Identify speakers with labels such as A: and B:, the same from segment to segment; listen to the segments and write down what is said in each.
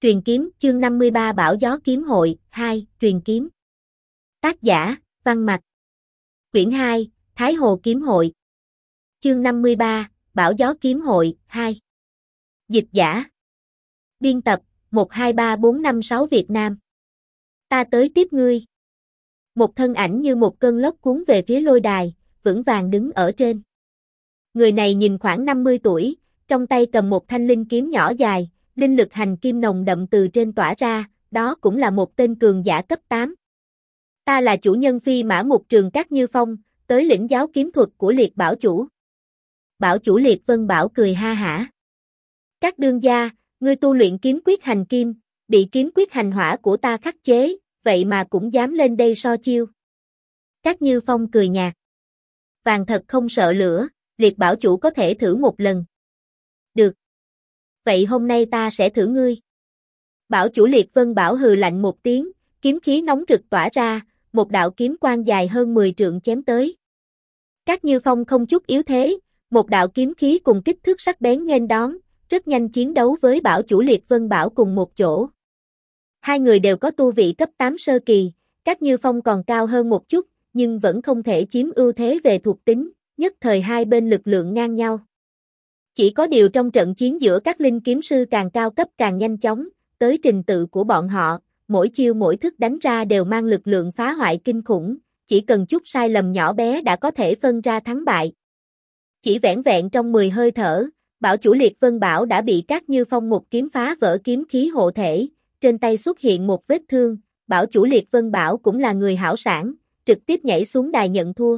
A: Truyền kiếm, chương 53 Bão gió kiếm hội, 2, truyền kiếm. Tác giả, Văn Mạch. Quyển 2, Thái Hồ kiếm hội. Chương 53, Bão gió kiếm hội, 2. Dịch giả. Biên tập, 123456 Việt Nam. Ta tới tiếp ngươi. Một thân ảnh như một cơn lốc cuốn về phía lôi đài, vững vàng đứng ở trên. Người này nhìn khoảng 50 tuổi, trong tay cầm một thanh linh kiếm nhỏ dài, linh lực hành kim nồng đậm từ trên tỏa ra, đó cũng là một tên cường giả cấp 8. Ta là chủ nhân Phi Mã Mục Trường Cát Như Phong, tới lĩnh giáo kiếm thuật của Liệt Bảo Chủ. Bảo chủ Liệt Vân Bảo cười ha hả. Các đương gia, ngươi tu luyện kiếm quyết hành kim, bị kiếm quyết hành hỏa của ta khắc chế, vậy mà cũng dám lên đây so chiêu. Cát Như Phong cười nhạt. Vàng thật không sợ lửa, Liệt Bảo Chủ có thể thử một lần. Được. Vậy hôm nay ta sẽ thử ngươi. Bảo chủ Liệt Vân Bảo hừ lạnh một tiếng, kiếm khí nóng rực tỏa ra, một đạo kiếm quang dài hơn 10 trượng chém tới. Cát Như Phong không chút yếu thế, một đạo kiếm khí cùng kích thước sắc bén nghênh đón, rất nhanh chiến đấu với bảo chủ Liệt Vân Bảo cùng một chỗ. Hai người đều có tu vị cấp 8 sơ kỳ, Cát Như Phong còn cao hơn một chút, nhưng vẫn không thể chiếm ưu thế về thuộc tính, nhất thời hai bên lực lượng ngang nhau. Chỉ có điều trong trận chiến giữa các linh kiếm sư càng cao cấp càng nhanh chóng, tới trình tự của bọn họ, mỗi chiêu mỗi thức đánh ra đều mang lực lượng phá hoại kinh khủng, chỉ cần chút sai lầm nhỏ bé đã có thể phân ra thắng bại. Chỉ vẻn vẹn trong 10 hơi thở, bảo chủ Liệt Vân Bảo đã bị Cát Như Phong một kiếm phá vỡ kiếm khí hộ thể, trên tay xuất hiện một vết thương, bảo chủ Liệt Vân Bảo cũng là người hảo sản, trực tiếp nhảy xuống đài nhận thua.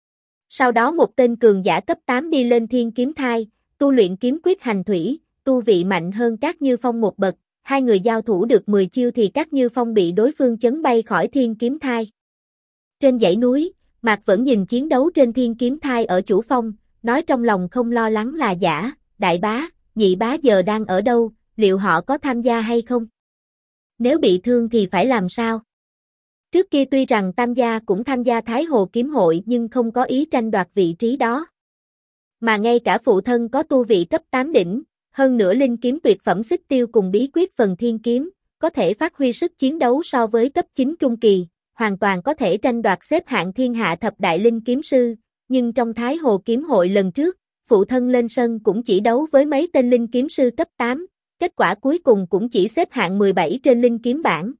A: Sau đó một tên cường giả cấp 8 đi lên Thiên Kiếm Thai, tu luyện kiếm quyết hành thủy, tu vị mạnh hơn Cát Như Phong một bậc, hai người giao thủ được 10 chiêu thì Cát Như Phong bị đối phương chấn bay khỏi Thiên Kiếm Thai. Trên dãy núi, Mạc vẫn nhìn chiến đấu trên Thiên Kiếm Thai ở chủ phong, nói trong lòng không lo lắng là giả, đại bá, nhị bá giờ đang ở đâu, liệu họ có tham gia hay không? Nếu bị thương thì phải làm sao? Trước kia tuy rằng Tam gia cũng tham gia Thái Hồ kiếm hội nhưng không có ý tranh đoạt vị trí đó. Mà ngay cả phụ thân có tu vị cấp 8 đỉnh, hơn nữa linh kiếm tuyệt phẩm xích tiêu cùng bí quyết phần thiên kiếm, có thể phát huy sức chiến đấu so với cấp 9 trung kỳ, hoàn toàn có thể tranh đoạt xếp hạng thiên hạ thập đại linh kiếm sư, nhưng trong Thái Hồ kiếm hội lần trước, phụ thân lên sân cũng chỉ đấu với mấy tên linh kiếm sư cấp 8, kết quả cuối cùng cũng chỉ xếp hạng 17 trên linh kiếm bảng.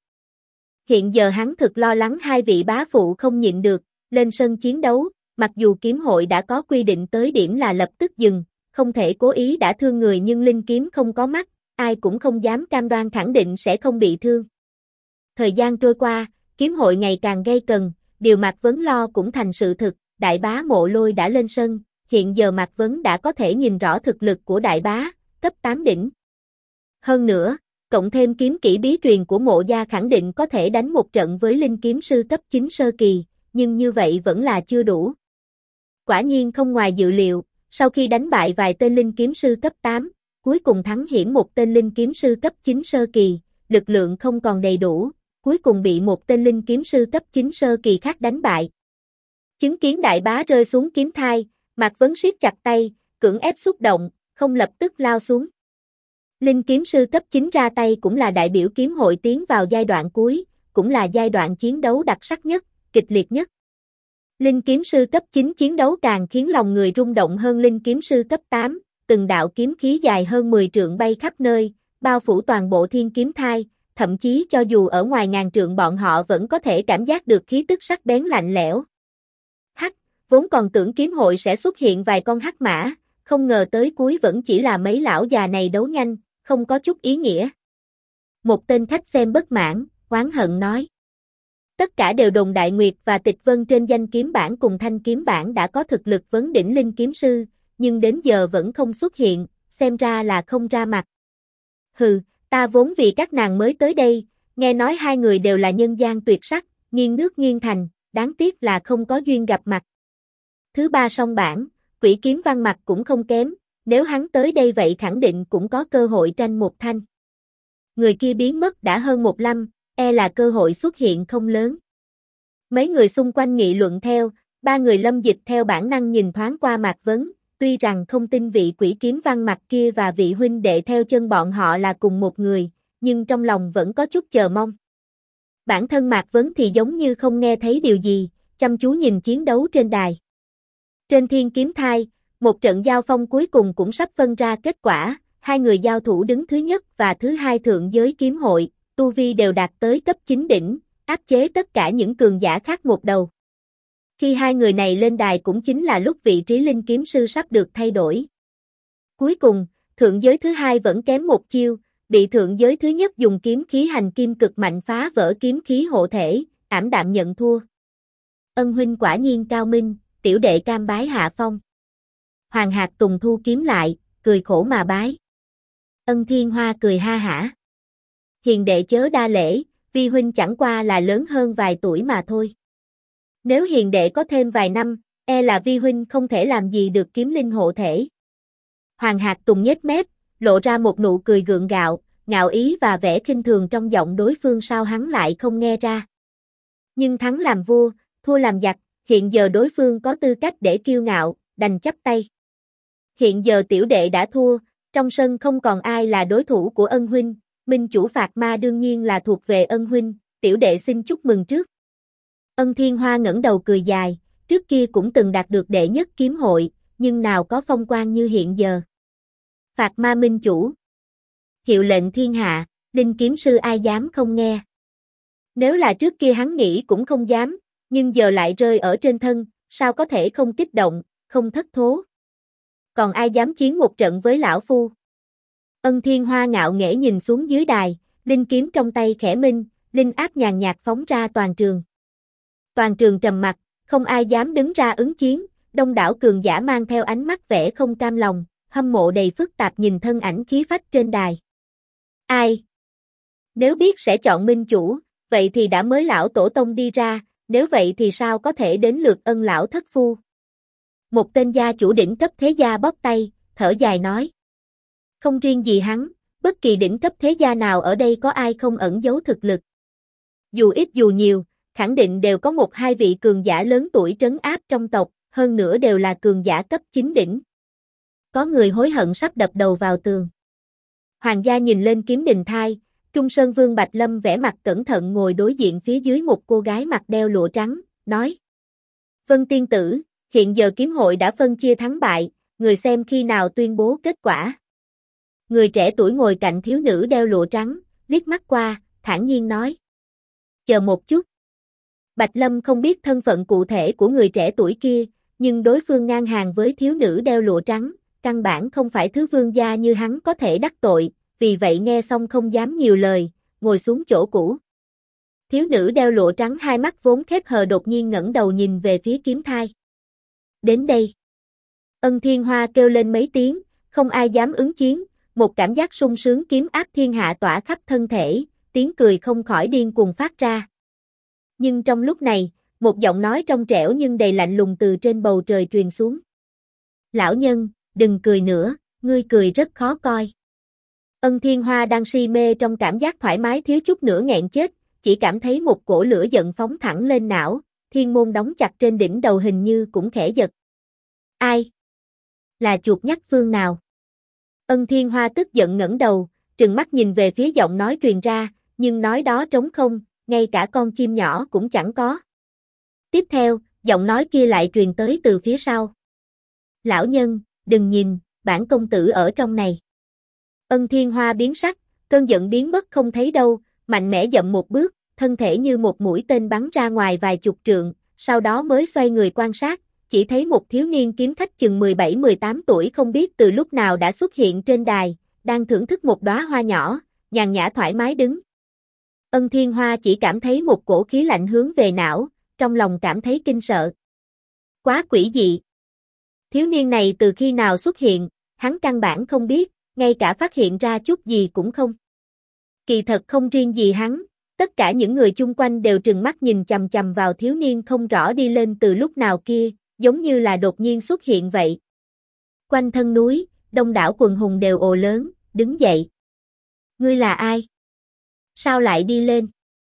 A: Hiện giờ hắn thực lo lắng hai vị bá phụ không nhịn được, lên sân chiến đấu, mặc dù kiếm hội đã có quy định tới điểm là lập tức dừng, không thể cố ý đã thương người nhưng linh kiếm không có mắt, ai cũng không dám cam đoan khẳng định sẽ không bị thương. Thời gian trôi qua, kiếm hội ngày càng gay cần, điều Mạc Vấn lo cũng thành sự thực, đại bá Mộ Lôi đã lên sân, hiện giờ Mạc Vấn đã có thể nhìn rõ thực lực của đại bá, cấp 8 đỉnh. Hơn nữa, cộng thêm kiếm kỹ bí truyền của Mộ gia khẳng định có thể đánh một trận với linh kiếm sư cấp 9 sơ kỳ, nhưng như vậy vẫn là chưa đủ. Quả nhiên không ngoài dự liệu, sau khi đánh bại vài tên linh kiếm sư cấp 8, cuối cùng thắng hiểm một tên linh kiếm sư cấp 9 sơ kỳ, lực lượng không còn đầy đủ, cuối cùng bị một tên linh kiếm sư cấp 9 sơ kỳ khác đánh bại. Chứng kiến đại bá rơi xuống kiếm thai, Mạc Vấn siết chặt tay, cưỡng ép xúc động, không lập tức lao xuống. Linh kiếm sư cấp 9 ra tay cũng là đại biểu kiếm hội tiến vào giai đoạn cuối, cũng là giai đoạn chiến đấu đặc sắc nhất, kịch liệt nhất. Linh kiếm sư cấp 9 chiến đấu càng khiến lòng người rung động hơn linh kiếm sư cấp 8, từng đạo kiếm khí dài hơn 10 trượng bay khắp nơi, bao phủ toàn bộ Thiên Kiếm Thai, thậm chí cho dù ở ngoài ngàn trượng bọn họ vẫn có thể cảm giác được khí tức sắc bén lạnh lẽo. Hắc, vốn còn tưởng kiếm hội sẽ xuất hiện vài con hắc mã, không ngờ tới cuối vẫn chỉ là mấy lão già này đấu nhanh, không có chút ý nghĩa. Một tên khách xem bất mãn, oán hận nói. Tất cả đều đồn Đại Nguyệt và Tịch Vân trên danh kiếm bảng cùng thanh kiếm bảng đã có thực lực vấn đỉnh linh kiếm sư, nhưng đến giờ vẫn không xuất hiện, xem ra là không ra mặt. Hừ, ta vốn vì các nàng mới tới đây, nghe nói hai người đều là nhân gian tuyệt sắc, nghiêng nước nghiêng thành, đáng tiếc là không có duyên gặp mặt. Thứ ba song bảng, Quỷ Kiếm Văn mặt cũng không kém, nếu hắn tới đây vậy khẳng định cũng có cơ hội tranh một thanh. Người kia biến mất đã hơn một năm, e là cơ hội xuất hiện không lớn. Mấy người xung quanh nghị luận theo, ba người Lâm Dịch theo bản năng nhìn thoáng qua Mạc Vấn, tuy rằng không tin vị Quỷ Kiếm Văn mặt kia và vị huynh đệ theo chân bọn họ là cùng một người, nhưng trong lòng vẫn có chút chờ mong. Bản thân Mạc Vấn thì giống như không nghe thấy điều gì, chăm chú nhìn chiến đấu trên đài. Trên thiên kiếm thai, một trận giao phong cuối cùng cũng sắp phân ra kết quả, hai người giao thủ đứng thứ nhất và thứ hai thượng giới kiếm hội, tu vi đều đạt tới cấp 9 đỉnh, áp chế tất cả những cường giả khác một đầu. Khi hai người này lên đài cũng chính là lúc vị trí linh kiếm sư sắp được thay đổi. Cuối cùng, thượng giới thứ hai vẫn kém một chiêu, bị thượng giới thứ nhất dùng kiếm khí hành kim cực mạnh phá vỡ kiếm khí hộ thể, ảm đạm nhận thua. Ân huynh quả nhiên cao minh, tiểu đệ cam bái hạ phong. Hoàng Hạc Tùng thu kiếm lại, cười khổ mà bái. Ân Thiên Hoa cười ha hả. Hiền đệ chớ đa lễ, vi huynh chẳng qua là lớn hơn vài tuổi mà thôi. Nếu hiền đệ có thêm vài năm, e là vi huynh không thể làm gì được kiếm linh hộ thể. Hoàng Hạc Tùng nhếch mép, lộ ra một nụ cười gượng gạo, ngạo ý và vẻ khinh thường trong giọng đối phương sao hắn lại không nghe ra. Nhưng thắng làm vua, thua làm giặc, hiện giờ đối phương có tư cách để kiêu ngạo, đành chấp tay. Hiện giờ tiểu đệ đã thua, trong sân không còn ai là đối thủ của Ân huynh, minh chủ phạt ma đương nhiên là thuộc về Ân huynh, tiểu đệ xin chúc mừng trước. Ân Thiên Hoa ngẩng đầu cười dài, trước kia cũng từng đạt được đệ nhất kiếm hội, nhưng nào có phong quang như hiện giờ. Phạt ma minh chủ. Hiệu lệnh thiên hạ, linh kiếm sư ai dám không nghe. Nếu là trước kia hắn nghĩ cũng không dám, nhưng giờ lại rơi ở trên thân, sao có thể không kích động, không thất thố. Còn ai dám chiến một trận với lão phu? Ân Thiên Hoa ngạo nghễ nhìn xuống dưới đài, linh kiếm trong tay khẽ minh, linh áp nhàn nhạt phóng ra toàn trường. Toàn trường trầm mặc, không ai dám đứng ra ứng chiến, đông đảo cường giả mang theo ánh mắt vẻ không cam lòng, hâm mộ đầy phức tạp nhìn thân ảnh khí phách trên đài. Ai? Nếu biết sẽ chọn minh chủ, vậy thì đã mới lão tổ tông đi ra, nếu vậy thì sao có thể đến lượt Ân lão thất phu? Một tên gia chủ đỉnh cấp thế gia bóp tay, thở dài nói. Không riêng gì hắn, bất kỳ đỉnh cấp thế gia nào ở đây có ai không ẩn giấu thực lực. Dù ít dù nhiều, khẳng định đều có một hai vị cường giả lớn tuổi trấn áp trong tộc, hơn nữa đều là cường giả cấp 9 đỉnh. Có người hối hận sắp đập đầu vào tường. Hoàng gia nhìn lên kiếm đình thai, Trung Sơn Vương Bạch Lâm vẻ mặt cẩn thận ngồi đối diện phía dưới một cô gái mặc đeo lụa trắng, nói. Vân tiên tử, hiện giờ kiếm hội đã phân chia thắng bại, người xem khi nào tuyên bố kết quả. Người trẻ tuổi ngồi cạnh thiếu nữ đeo lụa trắng, liếc mắt qua, thản nhiên nói. Chờ một chút. Bạch Lâm không biết thân phận cụ thể của người trẻ tuổi kia, nhưng đối phương ngang hàng với thiếu nữ đeo lụa trắng, căn bản không phải thứ vương gia như hắn có thể đắc tội, vì vậy nghe xong không dám nhiều lời, ngồi xuống chỗ cũ. Thiếu nữ đeo lụa trắng hai mắt vốn khép hờ đột nhiên ngẩng đầu nhìn về phía kiếm thai. Đến đây. Ân Thiên Hoa kêu lên mấy tiếng, không ai dám ứng chiến, một cảm giác sung sướng kiếm áp thiên hạ tỏa khắp thân thể, tiếng cười không khỏi điên cuồng phát ra. Nhưng trong lúc này, một giọng nói trong trẻo nhưng đầy lạnh lùng từ trên bầu trời truyền xuống. Lão nhân, đừng cười nữa, ngươi cười rất khó coi. Ân Thiên Hoa đang si mê trong cảm giác thoải mái thiếu chút nữa nghẹn chết, chỉ cảm thấy một cổ lửa giận phóng thẳng lên não, thiên môn đóng chặt trên đỉnh đầu hình như cũng khẽ giật. Ai? Là chuột nhắt phương nào? Ân Thiên Hoa tức giận ngẩng đầu, trừng mắt nhìn về phía giọng nói truyền ra, nhưng nói đó trống không, ngay cả con chim nhỏ cũng chẳng có. Tiếp theo, giọng nói kia lại truyền tới từ phía sau. Lão nhân, đừng nhìn, bản công tử ở trong này. Ân Thiên Hoa biến sắc, cơn giận biến mất không thấy đâu, mạnh mẽ dậm một bước, thân thể như một mũi tên bắn ra ngoài vài chục trượng, sau đó mới xoay người quan sát, chỉ thấy một thiếu niên kiếm khách chừng 17-18 tuổi không biết từ lúc nào đã xuất hiện trên đài, đang thưởng thức một đóa hoa nhỏ, nhàn nhã thoải mái đứng. Ân Thiên Hoa chỉ cảm thấy một cổ khí lạnh hướng về não, trong lòng cảm thấy kinh sợ. Quá quỷ dị. Thiếu niên này từ khi nào xuất hiện, hắn căn bản không biết, ngay cả phát hiện ra chút gì cũng không. Kỳ thật không riêng gì hắn, tất cả những người chung quanh đều trừng mắt nhìn chằm chằm vào thiếu niên không rõ đi lên từ lúc nào kia, giống như là đột nhiên xuất hiện vậy. Quanh thân núi, đông đảo quần hùng đều ồ lớn, đứng dậy. Ngươi là ai? Sao lại đi lên?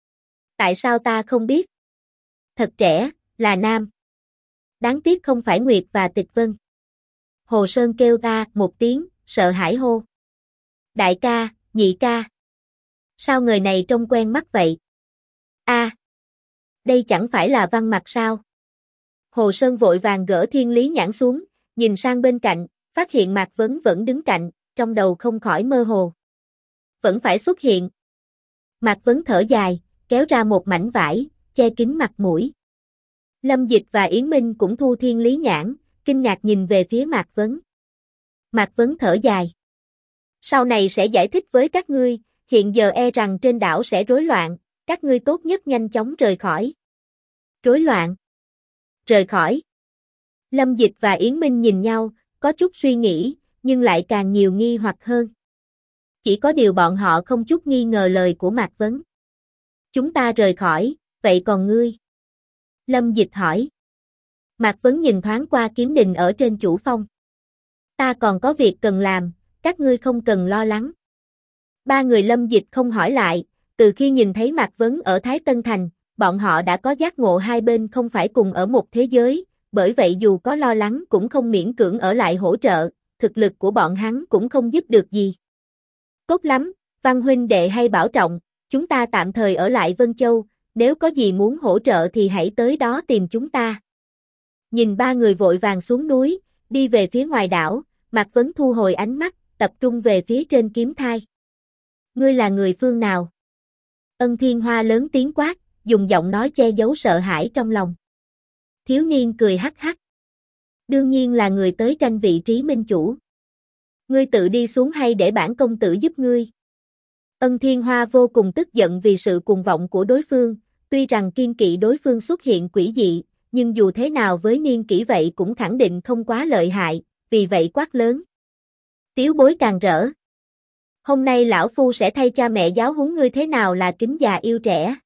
A: Tại sao ta không biết? Thật trẻ, là nam. Đáng tiếc không phải Nguyệt và Tịch Vân. Hồ Sơn kêu ta một tiếng, sợ hãi hô. Đại ca, nhị ca. Sao người này trông quen mắt vậy? Đây chẳng phải là Văn Mặc sao? Hồ Sơn vội vàng gỡ Thiên Lý nhãn xuống, nhìn sang bên cạnh, phát hiện Mạc Vấn vẫn đứng cạnh, trong đầu không khỏi mơ hồ. Vẫn phải xuất hiện. Mạc Vấn thở dài, kéo ra một mảnh vải, che kín mặt mũi. Lâm Dịch và Yến Minh cũng thu Thiên Lý nhãn, kinh ngạc nhìn về phía Mạc Vấn. Mạc Vấn thở dài. Sau này sẽ giải thích với các ngươi, hiện giờ e rằng trên đảo sẽ rối loạn, các ngươi tốt nhất nhanh chóng rời khỏi. Rối loạn? Rời khỏi? Lâm Dịch và Yến Minh nhìn nhau, có chút suy nghĩ, nhưng lại càng nhiều nghi hoặc hơn. Chỉ có điều bọn họ không chút nghi ngờ lời của Mạc Vấn. Chúng ta rời khỏi, vậy còn ngươi? Lâm Dịch hỏi. Mạc Vấn nhìn thoáng qua kiếm đình ở trên chủ phong. Ta còn có việc cần làm, các ngươi không cần lo lắng. Ba người Lâm Dịch không hỏi lại, từ khi nhìn thấy Mạc Vấn ở Thái Tân Thành, bọn họ đã có giác ngộ hai bên không phải cùng ở một thế giới, bởi vậy dù có lo lắng cũng không miễn cưỡng ở lại hỗ trợ, thực lực của bọn hắn cũng không giúp được gì. Tốt lắm, Văn huynh đệ hay bảo trọng, chúng ta tạm thời ở lại Vân Châu, nếu có gì muốn hỗ trợ thì hãy tới đó tìm chúng ta. Nhìn ba người vội vàng xuống núi, đi về phía ngoài đảo, Mạc Vấn thu hồi ánh mắt, tập trung về phía trên kiếm thai. Ngươi là người phương nào? Ân Thiên Hoa lớn tiếng quát, dùng giọng nói che giấu sợ hãi trong lòng. Thiếu niên cười hắc hắc. Đương nhiên là người tới tranh vị trí minh chủ. Ngươi tự đi xuống hay để bản công tử giúp ngươi? Ân Thiên Hoa vô cùng tức giận vì sự cuồng vọng của đối phương, tuy rằng kiên kỵ đối phương xuất hiện quỷ dị, nhưng dù thế nào với niên kỷ vậy cũng khẳng định không quá lợi hại, vì vậy quát lớn. Tiếu bối càng rỡ. Hôm nay lão phu sẽ thay cha mẹ giáo huấn ngươi thế nào là kính già yêu trẻ.